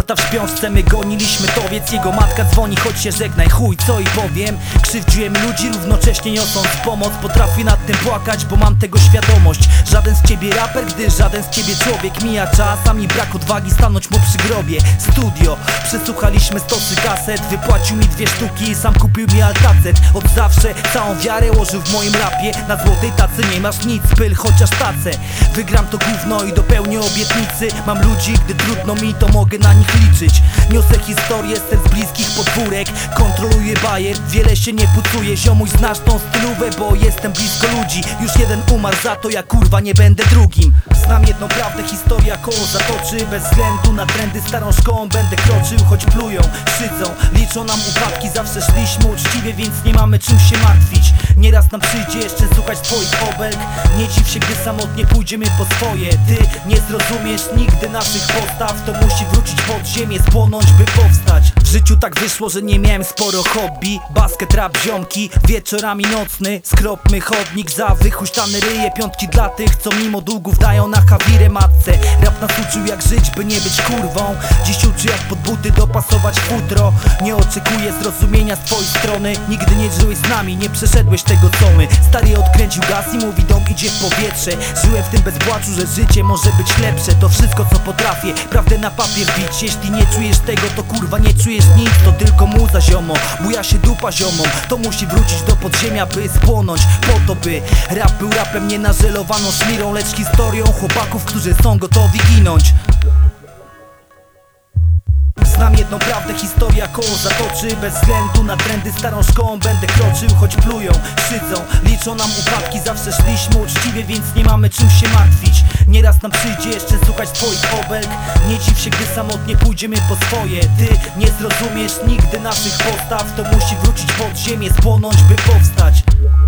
Dorota w śpiączce, my goniliśmy towiec. Jego matka dzwoni, choć się żegnaj, chuj, co i powiem. Krzywdziłem ludzi, równocześnie niosąc pomoc. Potrafię nad tym płakać, bo mam tego świadomość. Żaden z ciebie raper, gdy żaden z ciebie człowiek. Mija czas, a mi brak odwagi stanąć mu przy grobie. Studio, przesłuchaliśmy stosy kaset. Wypłacił mi 2 sztuki, sam kupił mi altacet. Od zawsze całą wiarę łożył w moim rapie. Na złotej tacy nie masz nic, pyl chociaż tacę. Wygram to gówno i dopełnię obietnicy. Mam ludzi, gdy trudno mi, to mogę na nich liczyć. Niosę historię z bliskich podwórek. Kontroluję bajer, wiele się nie pucuje. Ziomuś, znasz tą stylówę, bo jestem blisko ludzi. Już jeden umarł za to, ja kurwa nie będę drugim. Znam jedną prawdę, historia koło zatoczy. Bez względu na trendy, starą szkołą będę kroczył. Choć plują, szydzą, liczą nam upadki. Zawsze szliśmy uczciwie, więc nie mamy czym się martwić. Nieraz nam przyjdzie jeszcze słuchać twoich obelg. Nie dziw się, gdy samotnie pójdziemy po swoje. Ty nie zrozumiesz nigdy naszych postaw. To musi wrócić pod ziemię, spłonąć, by powstać. W życiu tak wyszło, że nie miałem sporo hobby. Basket, rap, ziomki, wieczorami nocny. Skropmy chodnik, za wychuśtane ryje. Piątki dla tych, co mimo długów dają na hawirę matce. Rap nas uczył jak żyć, by nie być kurwą. Dziś uczy jak pod buty dopasować futro. Nie oczekuję zrozumienia z twojej strony. Nigdy nie żyłeś z nami, nie przeszedłeś tego co my. Stary odkręcił gaz i mówi dom idzie w powietrze. Żyłem w tym bez płaczu, że życie może być lepsze. To wszystko co potrafię, prawdę na papier bić. Jeśli nie czujesz tego, to kurwa nie czujesz nic. To tylko muza ziomo, buja się dupa ziomą. To musi wrócić do podziemia, by spłonąć. Po to by rap był rapem, nie nażelowaną szmirą, lecz historią chłopaków, którzy są gotowi ginąć. Znam jedną prawdę, historia koło zatoczy. Bez względu na trendy, starą szkołą będę kroczył. Choć plują, szydzą, liczą nam upadki. Zawsze szliśmy uczciwie, więc nie mamy czym się martwić. Nieraz nam przyjdzie jeszcze słuchać twoich obelg. Nie dziw się, gdy samotnie pójdziemy po swoje. Ty nie zrozumiesz nigdy naszych postaw. To musi wrócić pod ziemię, spłonąć, by powstać.